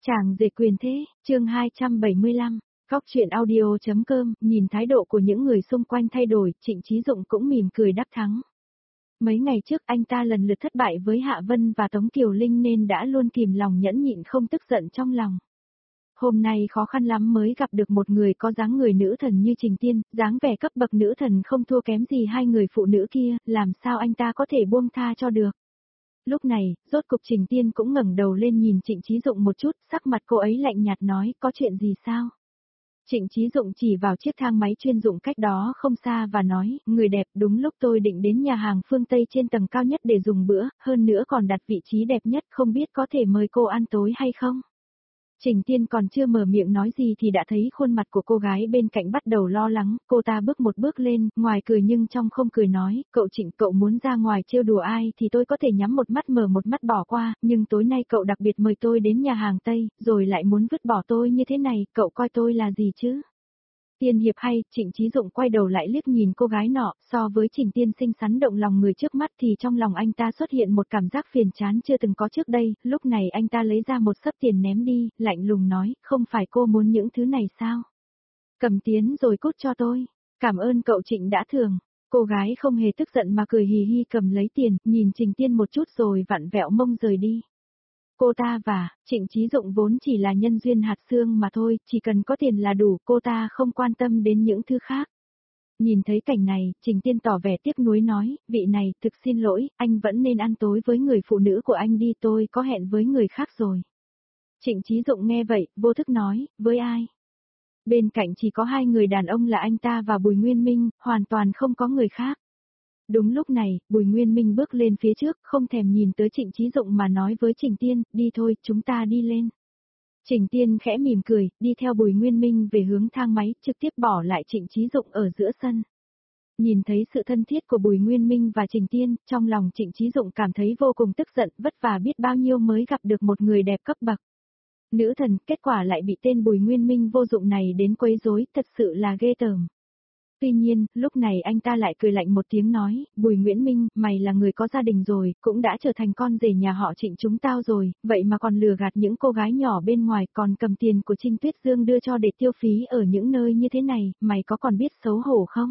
Chàng rể quyền thế, chương 275, góc chuyện audio.com, nhìn thái độ của những người xung quanh thay đổi, Trịnh Chí Dụng cũng mỉm cười đắc thắng. Mấy ngày trước anh ta lần lượt thất bại với Hạ Vân và Tống Kiều Linh nên đã luôn kìm lòng nhẫn nhịn không tức giận trong lòng. Hôm nay khó khăn lắm mới gặp được một người có dáng người nữ thần như Trình Tiên, dáng vẻ cấp bậc nữ thần không thua kém gì hai người phụ nữ kia, làm sao anh ta có thể buông tha cho được. Lúc này, rốt cục Trình Tiên cũng ngẩng đầu lên nhìn Trịnh Chí Dụng một chút, sắc mặt cô ấy lạnh nhạt nói, có chuyện gì sao? Trịnh Chí Dụng chỉ vào chiếc thang máy chuyên dụng cách đó không xa và nói, người đẹp, đúng lúc tôi định đến nhà hàng phương Tây trên tầng cao nhất để dùng bữa, hơn nữa còn đặt vị trí đẹp nhất, không biết có thể mời cô ăn tối hay không? Trình Tiên còn chưa mở miệng nói gì thì đã thấy khuôn mặt của cô gái bên cạnh bắt đầu lo lắng, cô ta bước một bước lên, ngoài cười nhưng trong không cười nói, cậu Trịnh, cậu muốn ra ngoài trêu đùa ai thì tôi có thể nhắm một mắt mở một mắt bỏ qua, nhưng tối nay cậu đặc biệt mời tôi đến nhà hàng Tây, rồi lại muốn vứt bỏ tôi như thế này, cậu coi tôi là gì chứ? Tiên hiệp hay, Trịnh Chí Dụng quay đầu lại liếc nhìn cô gái nọ, so với Trình Tiên xinh xắn động lòng người trước mắt thì trong lòng anh ta xuất hiện một cảm giác phiền chán chưa từng có trước đây, lúc này anh ta lấy ra một xấp tiền ném đi, lạnh lùng nói, không phải cô muốn những thứ này sao? Cầm tiền rồi cút cho tôi, cảm ơn cậu Trịnh đã thưởng. Cô gái không hề tức giận mà cười hì hì cầm lấy tiền, nhìn Trình Tiên một chút rồi vặn vẹo mông rời đi. Cô ta và Trịnh Chí Dụng vốn chỉ là nhân duyên hạt xương mà thôi, chỉ cần có tiền là đủ, cô ta không quan tâm đến những thứ khác. Nhìn thấy cảnh này, Trình Tiên tỏ vẻ tiếc nuối nói, vị này, thực xin lỗi, anh vẫn nên ăn tối với người phụ nữ của anh đi, tôi có hẹn với người khác rồi. Trịnh Chí Dụng nghe vậy, vô thức nói, với ai? Bên cạnh chỉ có hai người đàn ông là anh ta và Bùi Nguyên Minh, hoàn toàn không có người khác. Đúng lúc này, Bùi Nguyên Minh bước lên phía trước, không thèm nhìn tới Trịnh Chí Dụng mà nói với Trình Tiên, đi thôi, chúng ta đi lên. Trình Tiên khẽ mỉm cười, đi theo Bùi Nguyên Minh về hướng thang máy, trực tiếp bỏ lại Trịnh Chí Dụng ở giữa sân. Nhìn thấy sự thân thiết của Bùi Nguyên Minh và Trình Tiên, trong lòng Trịnh Chí Dụng cảm thấy vô cùng tức giận, vất vả biết bao nhiêu mới gặp được một người đẹp cấp bậc. Nữ thần, kết quả lại bị tên Bùi Nguyên Minh vô dụng này đến quấy rối, thật sự là ghê tởm. Tuy nhiên, lúc này anh ta lại cười lạnh một tiếng nói, Bùi Nguyễn Minh, mày là người có gia đình rồi, cũng đã trở thành con rể nhà họ Trịnh chúng tao rồi, vậy mà còn lừa gạt những cô gái nhỏ bên ngoài, còn cầm tiền của Trinh Tuyết Dương đưa cho để tiêu phí ở những nơi như thế này, mày có còn biết xấu hổ không?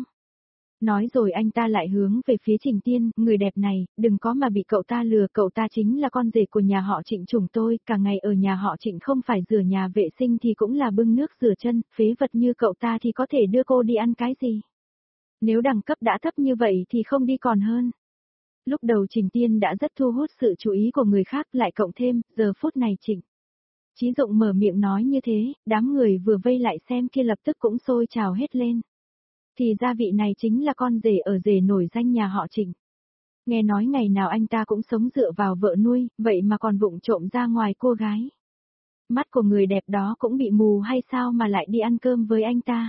Nói rồi anh ta lại hướng về phía Trình Tiên, người đẹp này, đừng có mà bị cậu ta lừa, cậu ta chính là con rể của nhà họ Trịnh chúng tôi, cả ngày ở nhà họ Trịnh không phải rửa nhà vệ sinh thì cũng là bưng nước rửa chân, phế vật như cậu ta thì có thể đưa cô đi ăn cái gì? Nếu đẳng cấp đã thấp như vậy thì không đi còn hơn. Lúc đầu Trình Tiên đã rất thu hút sự chú ý của người khác, lại cộng thêm, giờ phút này Trịnh Chí Dụng mở miệng nói như thế, đám người vừa vây lại xem kia lập tức cũng sôi trào hết lên. Thì ra vị này chính là con rể ở rể nổi danh nhà họ Trịnh. Nghe nói ngày nào anh ta cũng sống dựa vào vợ nuôi, vậy mà còn vụng trộm ra ngoài cô gái. Mắt của người đẹp đó cũng bị mù hay sao mà lại đi ăn cơm với anh ta.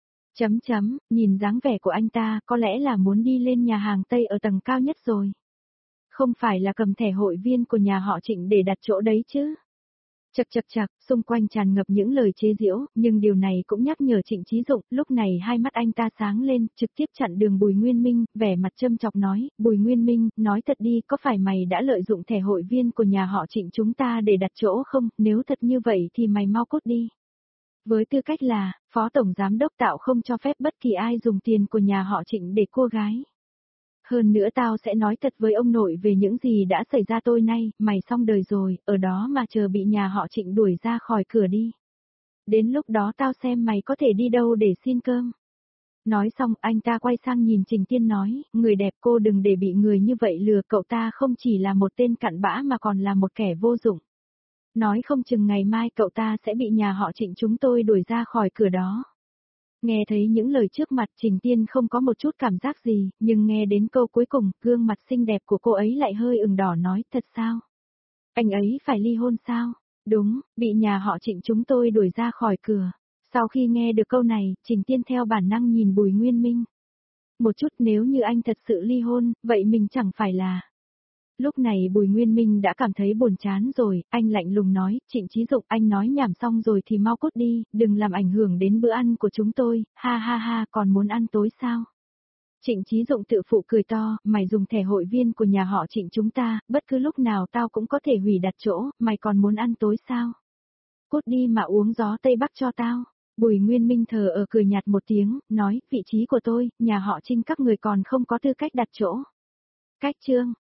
Nhìn dáng vẻ của anh ta, có lẽ là muốn đi lên nhà hàng Tây ở tầng cao nhất rồi. Không phải là cầm thẻ hội viên của nhà họ Trịnh để đặt chỗ đấy chứ. Chậc, xung quanh tràn ngập những lời chế giễu, nhưng điều này cũng nhắc nhở Trịnh Chí Dụng, lúc này hai mắt anh ta sáng lên, trực tiếp chặn đường Bùi Nguyên Minh, vẻ mặt châm chọc nói, Bùi Nguyên Minh, nói thật đi, có phải mày đã lợi dụng thẻ hội viên của nhà họ Trịnh chúng ta để đặt chỗ không, nếu thật như vậy thì mày mau cút đi. Với tư cách là, Phó Tổng Giám Đốc Tạo không cho phép bất kỳ ai dùng tiền của nhà họ Trịnh để cua gái. Hơn nữa tao sẽ nói thật với ông nội về những gì đã xảy ra tối nay, mày xong đời rồi, ở đó mà chờ bị nhà họ Trịnh đuổi ra khỏi cửa đi. Đến lúc đó tao xem mày có thể đi đâu để xin cơm. Nói xong anh ta quay sang nhìn Trình Tiên nói, người đẹp cô đừng để bị người như vậy lừa, cậu ta không chỉ là một tên cặn bã mà còn là một kẻ vô dụng. Nói không chừng ngày mai cậu ta sẽ bị nhà họ Trịnh chúng tôi đuổi ra khỏi cửa đó. Nghe thấy những lời trước mặt Trình Tiên không có một chút cảm giác gì, nhưng nghe đến câu cuối cùng, gương mặt xinh đẹp của cô ấy lại hơi ửng đỏ nói, thật sao? Anh ấy phải ly hôn sao? Đúng, bị nhà họ Trịnh chúng tôi đuổi ra khỏi cửa. Sau khi nghe được câu này, Trình Tiên theo bản năng nhìn Bùi Nguyên Minh. Một chút, nếu như anh thật sự ly hôn, vậy mình chẳng phải là... Lúc này Bùi Nguyên Minh đã cảm thấy buồn chán rồi, anh lạnh lùng nói, Trịnh Chí Dụng, anh nói nhảm xong rồi thì mau cút đi, đừng làm ảnh hưởng đến bữa ăn của chúng tôi, ha, còn muốn ăn tối sao? Trịnh Chí Dụng tự phụ cười to, mày dùng thẻ hội viên của nhà họ Trịnh chúng ta, bất cứ lúc nào tao cũng có thể hủy đặt chỗ, mày còn muốn ăn tối sao? Cút đi mà uống gió Tây Bắc cho tao. Bùi Nguyên Minh thờ ở cười nhạt một tiếng, nói, vị trí của tôi, nhà họ Trinh các người còn không có tư cách đặt chỗ. Cách chương.